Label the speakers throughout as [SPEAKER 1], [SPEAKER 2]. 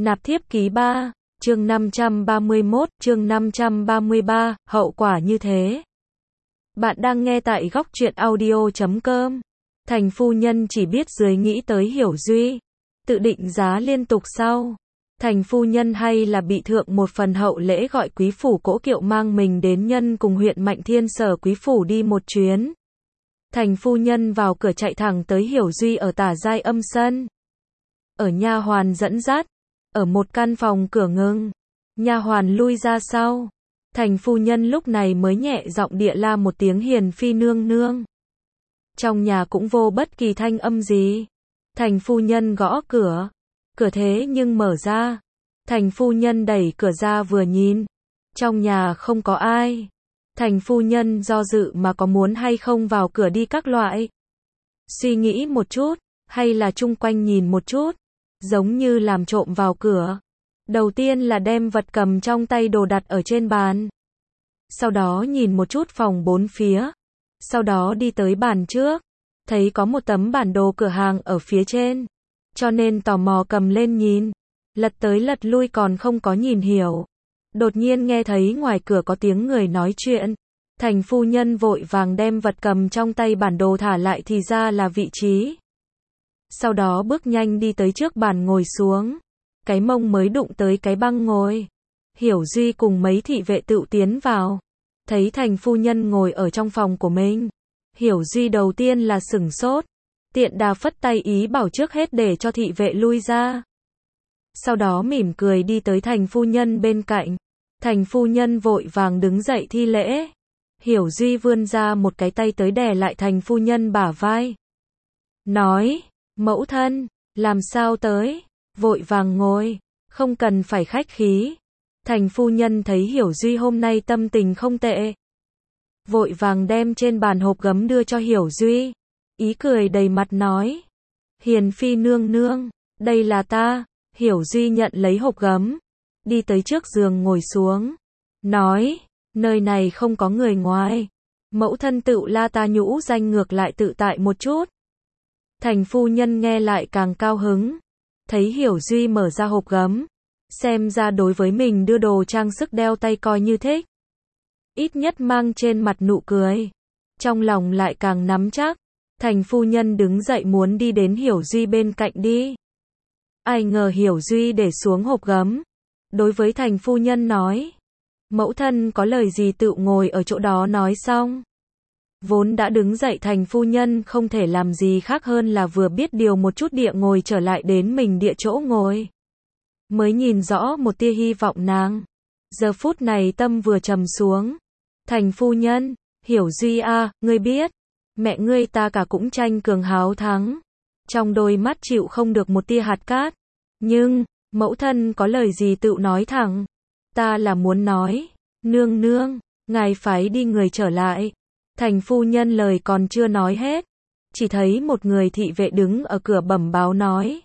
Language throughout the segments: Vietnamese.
[SPEAKER 1] Nạp thiếp ký 3, chương 531, chương 533, hậu quả như thế. Bạn đang nghe tại góc truyện audio.com. Thành phu nhân chỉ biết dưới nghĩ tới Hiểu Duy, tự định giá liên tục sau. Thành phu nhân hay là bị thượng một phần hậu lễ gọi quý phủ cỗ kiệu mang mình đến nhân cùng huyện Mạnh Thiên sở quý phủ đi một chuyến. Thành phu nhân vào cửa chạy thẳng tới Hiểu Duy ở Tả Giai Âm sân. Ở nha hoàn dẫn dắt, ở một căn phòng cửa ngừng, nha hoàn lui ra sau. Thành phu nhân lúc này mới nhẹ giọng địa la một tiếng hiền phi nương nương. Trong nhà cũng vô bất kỳ thanh âm gì. Thành phu nhân gõ cửa, cửa thế nhưng mở ra. Thành phu nhân đẩy cửa ra vừa nhìn, trong nhà không có ai. Thành phu nhân do dự mà có muốn hay không vào cửa đi các loại. Suy nghĩ một chút, hay là chung quanh nhìn một chút, giống như làm trộm vào cửa. Đầu tiên là đem vật cầm trong tay đồ đặt ở trên bàn. Sau đó nhìn một chút phòng bốn phía. Sau đó đi tới bàn trước, thấy có một tấm bản đồ cửa hàng ở phía trên. Cho nên tò mò cầm lên nhìn, lật tới lật lui còn không có nhìn hiểu. Đột nhiên nghe thấy ngoài cửa có tiếng người nói chuyện. Thành phu nhân vội vàng đem vật cầm trong tay bản đồ thả lại thì ra là vị trí. Sau đó bước nhanh đi tới trước bàn ngồi xuống. Cái mông mới đụng tới cái băng ngồi. Hiểu Duy cùng mấy thị vệ tự tiến vào. Thấy thành phu nhân ngồi ở trong phòng của mình. Hiểu Duy đầu tiên là sửng sốt. Tiện đà phất tay ý bảo trước hết để cho thị vệ lui ra. Sau đó mỉm cười đi tới thành phu nhân bên cạnh. Thành phu nhân vội vàng đứng dậy thi lễ. Hiểu Duy vươn ra một cái tay tới đè lại thành phu nhân bả vai. Nói, mẫu thân, làm sao tới, vội vàng ngồi, không cần phải khách khí. Thành phu nhân thấy Hiểu Duy hôm nay tâm tình không tệ. Vội vàng đem trên bàn hộp gấm đưa cho Hiểu Duy. Ý cười đầy mặt nói. Hiền phi nương nương, đây là ta. Hiểu Duy nhận lấy hộp gấm. Đi tới trước giường ngồi xuống. Nói, nơi này không có người ngoài. Mẫu thân tự la ta nhũ danh ngược lại tự tại một chút. Thành phu nhân nghe lại càng cao hứng. Thấy Hiểu Duy mở ra hộp gấm. Xem ra đối với mình đưa đồ trang sức đeo tay coi như thích. Ít nhất mang trên mặt nụ cười. Trong lòng lại càng nắm chắc. Thành phu nhân đứng dậy muốn đi đến Hiểu Duy bên cạnh đi. Ai ngờ Hiểu Duy để xuống hộp gấm. Đối với thành phu nhân nói. Mẫu thân có lời gì tự ngồi ở chỗ đó nói xong. Vốn đã đứng dậy thành phu nhân không thể làm gì khác hơn là vừa biết điều một chút địa ngồi trở lại đến mình địa chỗ ngồi. Mới nhìn rõ một tia hy vọng nàng. Giờ phút này tâm vừa trầm xuống. Thành phu nhân, Hiểu Duy a, ngươi biết. Mẹ ngươi ta cả cũng tranh cường háo thắng. Trong đôi mắt chịu không được một tia hạt cát. Nhưng, mẫu thân có lời gì tự nói thẳng. Ta là muốn nói, nương nương, ngài phải đi người trở lại. Thành phu nhân lời còn chưa nói hết. Chỉ thấy một người thị vệ đứng ở cửa bẩm báo nói.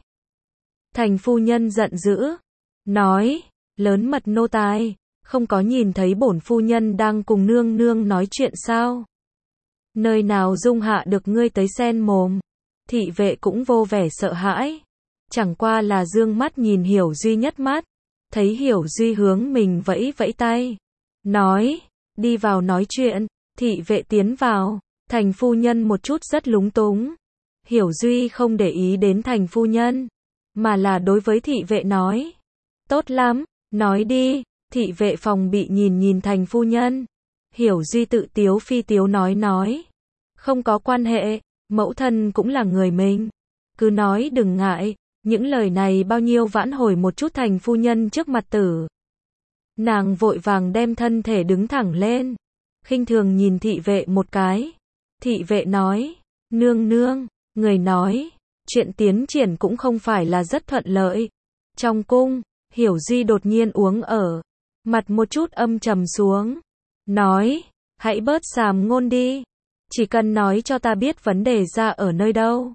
[SPEAKER 1] Thành phu nhân giận dữ. Nói, lớn mật nô tài, không có nhìn thấy bổn phu nhân đang cùng nương nương nói chuyện sao? Nơi nào dung hạ được ngươi tới xen mồm? Thị vệ cũng vô vẻ sợ hãi. Chẳng qua là dương mắt nhìn Hiểu Duy nhất mắt. Thấy Hiểu Duy hướng mình vẫy vẫy tay. Nói, đi vào nói chuyện. Thị vệ tiến vào. Thành phu nhân một chút rất lúng túng. Hiểu Duy không để ý đến thành phu nhân. Mà là đối với thị vệ nói. Tốt lắm, nói đi. Thị vệ phòng bị nhìn thành phu nhân. Hiểu Duy tự tiếu phi tiếu nói. Không có quan hệ, mẫu thân cũng là người mình. Cứ nói đừng ngại. Những lời này bao nhiêu vãn hồi một chút thành phu nhân trước mặt tử. Nàng vội vàng đem thân thể đứng thẳng lên. Khinh thường nhìn thị vệ một cái. Thị vệ nói, nương nương, người nói, chuyện tiến triển cũng không phải là rất thuận lợi. Trong cung, Hiểu Duy đột nhiên uống ở. Mặt một chút âm trầm xuống. Nói, hãy bớt sàm ngôn đi. Chỉ cần nói cho ta biết vấn đề ra ở nơi đâu.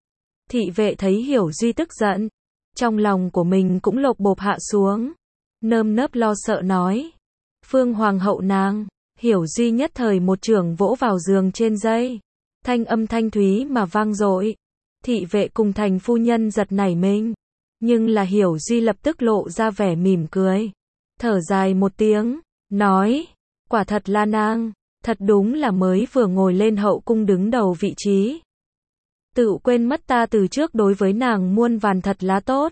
[SPEAKER 1] Thị vệ thấy Hiểu Duy tức giận. Trong lòng của mình cũng lột bột hạ xuống. Nơm nớp lo sợ nói. Phương hoàng hậu nàng. Hiểu Duy nhất thời một chưởng vỗ vào giường trên dây. Thanh âm thanh thúy mà vang dội. Thị vệ cùng thành phu nhân giật nảy mình. Nhưng là Hiểu Duy lập tức lộ ra vẻ mỉm cười. Thở dài một tiếng, nói, quả thật là nàng, thật đúng là mới vừa ngồi lên hậu cung đứng đầu vị trí. Tự quên mất ta từ trước đối với nàng muôn vàn thật là tốt.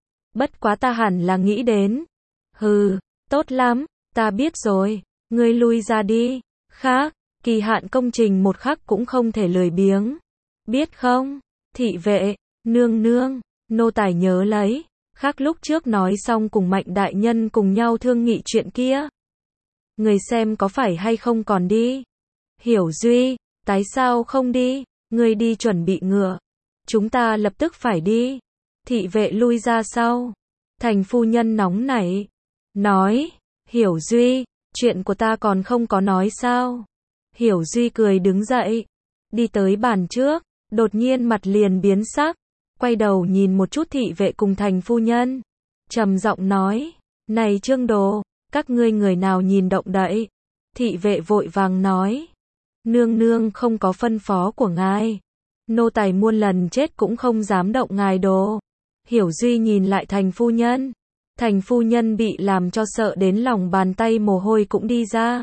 [SPEAKER 1] Bất quá ta hẳn là nghĩ đến. Hừ, tốt lắm, ta biết rồi, ngươi lui ra đi. Khác, kỳ hạn công trình một khắc cũng không thể lười biếng. Biết không, thị vệ, nương nương, nô tài nhớ lấy. Khác lúc trước nói xong cùng Mạnh đại nhân cùng nhau thương nghị chuyện kia. Người xem có phải hay không còn đi. Hiểu Duy, tại sao không đi? Ngươi đi chuẩn bị ngựa. Chúng ta lập tức phải đi. Thị vệ lui ra sau. Thành phu nhân nóng nảy. Nói, Hiểu Duy, chuyện của ta còn không có nói sao. Hiểu Duy cười đứng dậy. Đi tới bàn trước, đột nhiên mặt liền biến sắc. Quay đầu nhìn một chút thị vệ cùng thành phu nhân. Trầm giọng nói, này Trương Đồ, các ngươi người nào nhìn động đậy. Thị vệ vội vàng nói, nương nương không có phân phó của ngài. Nô tài muôn lần chết cũng không dám động ngài đồ. Hiểu Duy nhìn lại thành phu nhân. Thành phu nhân bị làm cho sợ đến lòng bàn tay mồ hôi cũng đi ra.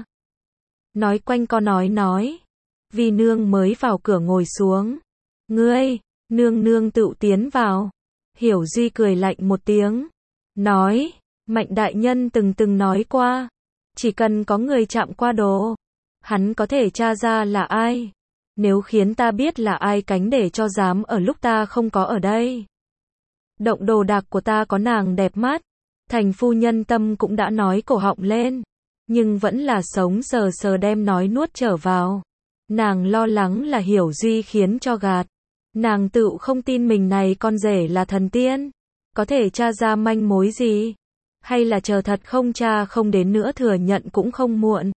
[SPEAKER 1] Nói quanh co nói. Vì nương mới vào cửa ngồi xuống. Ngươi, nương nương tự tiến vào. Hiểu Duy cười lạnh một tiếng. Nói, Mạnh đại nhân từng nói qua. Chỉ cần có người chạm qua đồ. Hắn có thể tra ra là ai. Nếu khiến ta biết là ai cánh để cho dám ở lúc ta không có ở đây. Động đồ đạc của ta có nàng đẹp mắt. Thành phu nhân tâm cũng đã nói cổ họng lên. Nhưng vẫn là sống sờ sờ đem nói nuốt trở vào. Nàng lo lắng là Hiểu Duy khiến cho gạt. Nàng tự không tin mình này con rể là thần tiên. Có thể tra ra manh mối gì? Hay là chờ thật không tra không đến nữa thừa nhận cũng không muộn.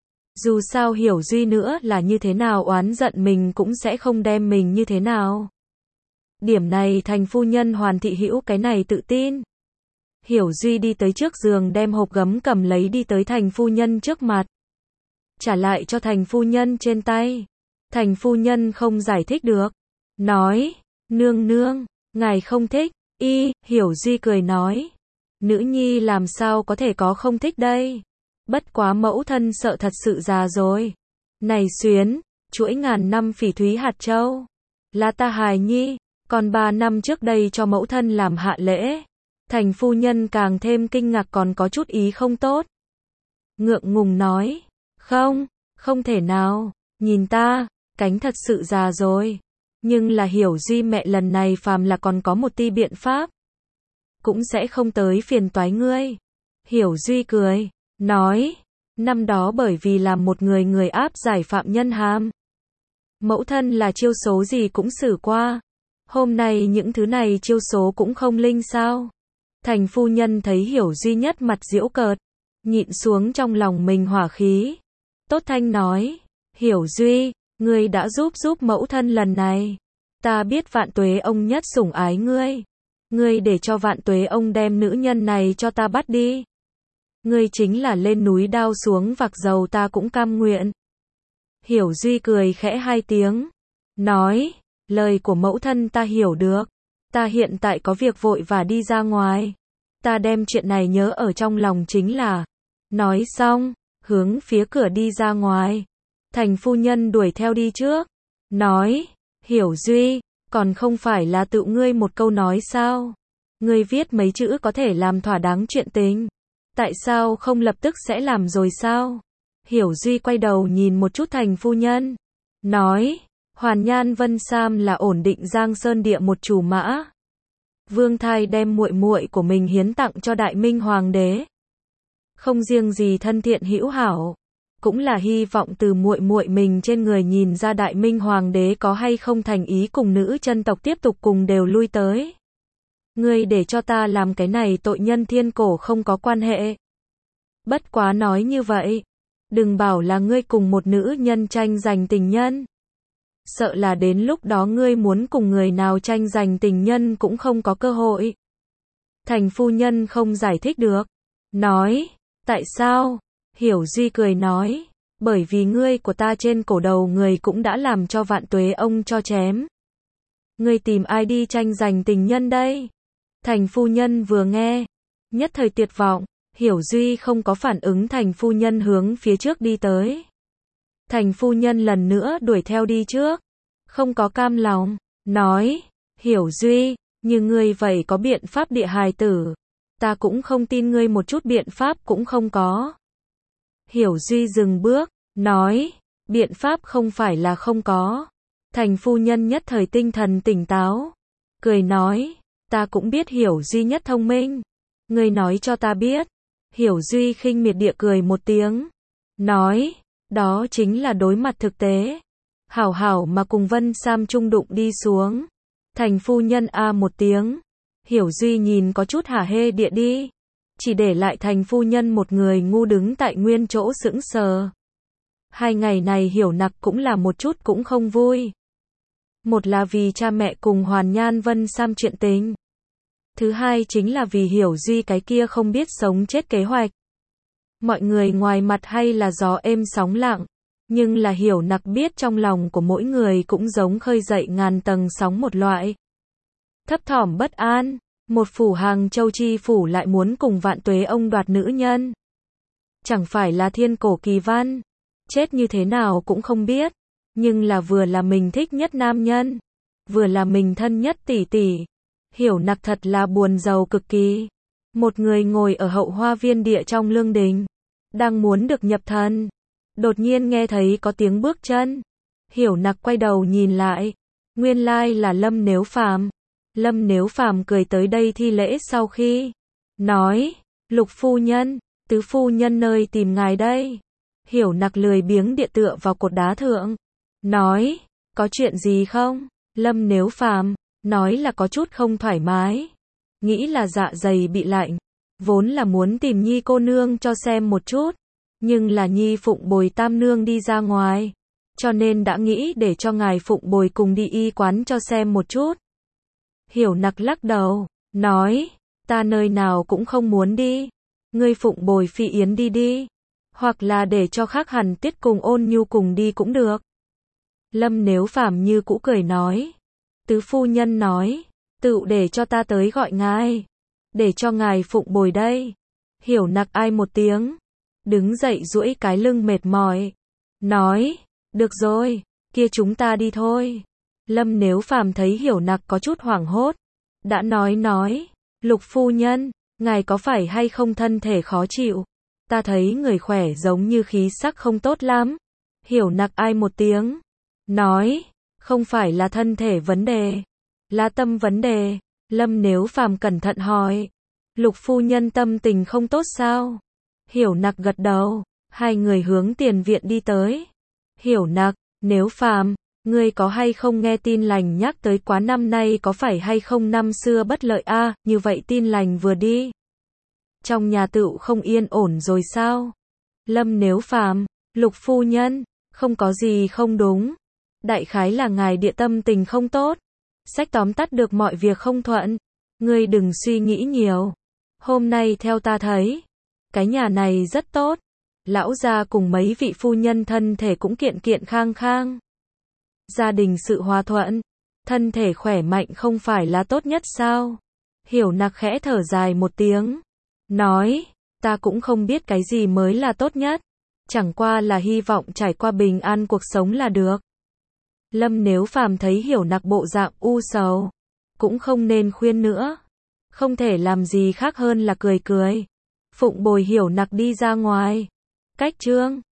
[SPEAKER 1] Dù sao Hiểu Duy nữa là như thế nào oán giận mình cũng sẽ không đem mình như thế nào. Điểm này thành phu nhân Hoàn Thị Hữu cái này tự tin. Hiểu Duy đi tới trước giường đem hộp gấm cầm lấy đi tới thành phu nhân trước mặt. Trả lại cho thành phu nhân trên tay. Thành phu nhân không giải thích được. Nói, nương nương, ngài không thích. Hiểu Duy cười nói. Nữ nhi làm sao có thể có không thích đây. Bất quá mẫu thân sợ thật sự già rồi. Này xuyến, chuỗi ngàn năm phỉ thúy hạt châu. Là ta hài nhi, còn 3 năm trước đây cho mẫu thân làm hạ lễ. Thành phu nhân càng thêm kinh ngạc còn có chút ý không tốt. Ngượng ngùng nói, không thể nào, nhìn ta, cánh thật sự già rồi. Nhưng là Hiểu Duy mẹ lần này phàm là còn có một ti biện pháp. Cũng sẽ không tới phiền toái ngươi. Hiểu Duy cười, nói, năm đó bởi vì làm một người áp giải phạm nhân hàm. Mẫu thân là chiêu số gì cũng xử qua. Hôm nay những thứ này chiêu số cũng không linh sao. Thành phu nhân thấy Hiểu Duy nhất mặt giễu cợt, nhịn xuống trong lòng mình hỏa khí. Tốt thanh nói, Hiểu Duy, ngươi đã giúp mẫu thân lần này. Ta biết Vạn Tuế ông nhất sủng ái ngươi. Ngươi để cho Vạn Tuế ông đem nữ nhân này cho ta bắt đi. Ngươi chính là lên núi đao xuống vạc dầu ta cũng cam nguyện. Hiểu Duy cười khẽ 2 tiếng. Nói, lời của mẫu thân ta hiểu được. Ta hiện tại có việc vội và đi ra ngoài. Ta đem chuyện này nhớ ở trong lòng chính là. Nói xong, hướng phía cửa đi ra ngoài. Thành phu nhân đuổi theo đi trước. Nói, Hiểu Duy, còn không phải là tự ngươi một câu nói sao? Ngươi viết mấy chữ có thể làm thỏa đáng chuyện tình. Tại sao không lập tức sẽ làm rồi sao? Hiểu Duy quay đầu nhìn một chút thành phu nhân. Nói, Hoàn Nhan Vân Sam là ổn định Giang Sơn địa một chủ mã. Vương Thai đem muội muội của mình hiến tặng cho Đại Minh Hoàng đế. Không riêng gì thân thiện hữu hảo, cũng là hy vọng từ muội muội mình trên người nhìn ra Đại Minh Hoàng đế có hay không thành ý cùng nữ chân tộc tiếp tục cùng đều lui tới. Ngươi để cho ta làm cái này tội nhân thiên cổ không có quan hệ. Bất quá nói như vậy, đừng bảo là ngươi cùng một nữ nhân tranh giành tình nhân. Sợ là đến lúc đó ngươi muốn cùng người nào tranh giành tình nhân cũng không có cơ hội. Thành phu nhân không giải thích được. Nói, tại sao? Hiểu Duy cười nói, bởi vì ngươi của ta trên cổ đầu người cũng đã làm cho Vạn Tuế ông cho chém. Ngươi tìm ai đi tranh giành tình nhân đây? Thành phu nhân vừa nghe, nhất thời tuyệt vọng, Hiểu Duy không có phản ứng, thành phu nhân hướng phía trước đi tới. Thành phu nhân lần nữa đuổi theo đi trước, không có cam lòng, nói, Hiểu Duy, như ngươi vậy có biện pháp địa hài tử, ta cũng không tin ngươi một chút biện pháp cũng không có. Hiểu Duy dừng bước, nói, biện pháp không phải là không có. Thành phu nhân nhất thời tinh thần tỉnh táo, cười nói, ta cũng biết Hiểu Duy nhất thông minh, ngươi nói cho ta biết. Hiểu Duy khinh miệt địa cười một tiếng, nói, đó chính là đối mặt thực tế, hảo hảo mà cùng Vân Sam chung đụng đi xuống. Thành phu nhân a một tiếng, Hiểu Duy nhìn có chút hả hê địa đi, chỉ để lại thành phu nhân một người ngu đứng tại nguyên chỗ sững sờ. 2 ngày này Hiểu Nặc cũng là một chút cũng không vui. Một là vì cha mẹ cùng Hoàn Nhan Vân Sam chuyện tình. Thứ hai chính là vì Hiểu Duy cái kia không biết sống chết kế hoạch. Mọi người ngoài mặt hay là gió êm sóng lặng, nhưng là Hiểu Nặc biết trong lòng của mỗi người cũng giống khơi dậy ngàn tầng sóng một loại. Thấp thỏm bất an, một phủ Hàng Châu chi phủ lại muốn cùng Vạn Tuế ông đoạt nữ nhân. Chẳng phải là thiên cổ kỳ văn, chết như thế nào cũng không biết, nhưng là vừa là mình thích nhất nam nhân, vừa là mình thân nhất tỷ tỷ. Hiểu Nặc thật là buồn rầu cực kỳ. Một người ngồi ở hậu hoa viên địa trong lương đình, đang muốn được nhập thần, đột nhiên nghe thấy có tiếng bước chân. Hiểu Nặc quay đầu nhìn lại, nguyên lai là Lâm Nếu Phàm. Lâm Nếu Phàm cười tới đây thi lễ sau khi nói, Lục phu nhân, tứ phu nhân nơi tìm ngài đây. Hiểu Nặc lười biếng địa tựa vào cột đá thượng, nói, có chuyện gì không? Lâm Nếu Phàm nói là có chút không thoải mái, nghĩ là dạ dày bị lạnh, vốn là muốn tìm Nhi cô nương cho xem một chút, nhưng là Nhi Phụng Bồi tam nương đi ra ngoài, cho nên đã nghĩ để cho ngài Phụng Bồi cùng đi y quán cho xem một chút. Hiểu Nặc lắc đầu, nói, ta nơi nào cũng không muốn đi, ngươi Phụng Bồi Phi Yến đi đi, hoặc là để cho Khác Hàn Tiết cùng Ôn Nhu cùng đi cũng được. Lâm Nếu Phàm như cũ cười nói, tứ phu nhân nói, tự để cho ta tới gọi ngài, để cho ngài Phụng Bồi đây. Hiểu Nặc ai một tiếng, đứng dậy duỗi cái lưng mệt mỏi, nói, được rồi, kia chúng ta đi thôi. Lâm Nếu Phàm thấy Hiểu Nặc có chút hoảng hốt, đã nói, Lục phu nhân, ngài có phải hay không thân thể khó chịu? Ta thấy người khỏe giống như khí sắc không tốt lắm. Hiểu Nặc ai một tiếng, nói, không phải là thân thể vấn đề, là tâm vấn đề. Lâm Nếu Phàm cẩn thận hỏi, Lục phu nhân tâm tình không tốt sao? Hiểu Nặc gật đầu, hai người hướng tiền viện đi tới. Hiểu Nặc, Nếu Phàm, ngươi có hay không nghe tin lành nhắc tới quá, năm nay có phải hay không năm xưa bất lợi a, như vậy tin lành vừa đi, trong nhà tựu không yên ổn rồi sao? Lâm Nếu Phàm, Lục phu nhân, không có gì không đúng, đại khái là ngài địa tâm tình không tốt, sách tóm tắt được mọi việc không thuận, ngươi đừng suy nghĩ nhiều. Hôm nay theo ta thấy, cái nhà này rất tốt, lão gia cùng mấy vị phu nhân thân thể cũng kiện kiện khang khang, gia đình sự hòa thuận, thân thể khỏe mạnh không phải là tốt nhất sao? Hiểu Nặc khẽ thở dài một tiếng, nói, ta cũng không biết cái gì mới là tốt nhất, chẳng qua là hy vọng trải qua bình an cuộc sống là được. Lâm Nếu Phàm thấy Hiểu Nặc bộ dạng u sầu, cũng không nên khuyên nữa, không thể làm gì khác hơn là cười cười. Phụng Bồi Hiểu Nặc đi ra ngoài. Cách chương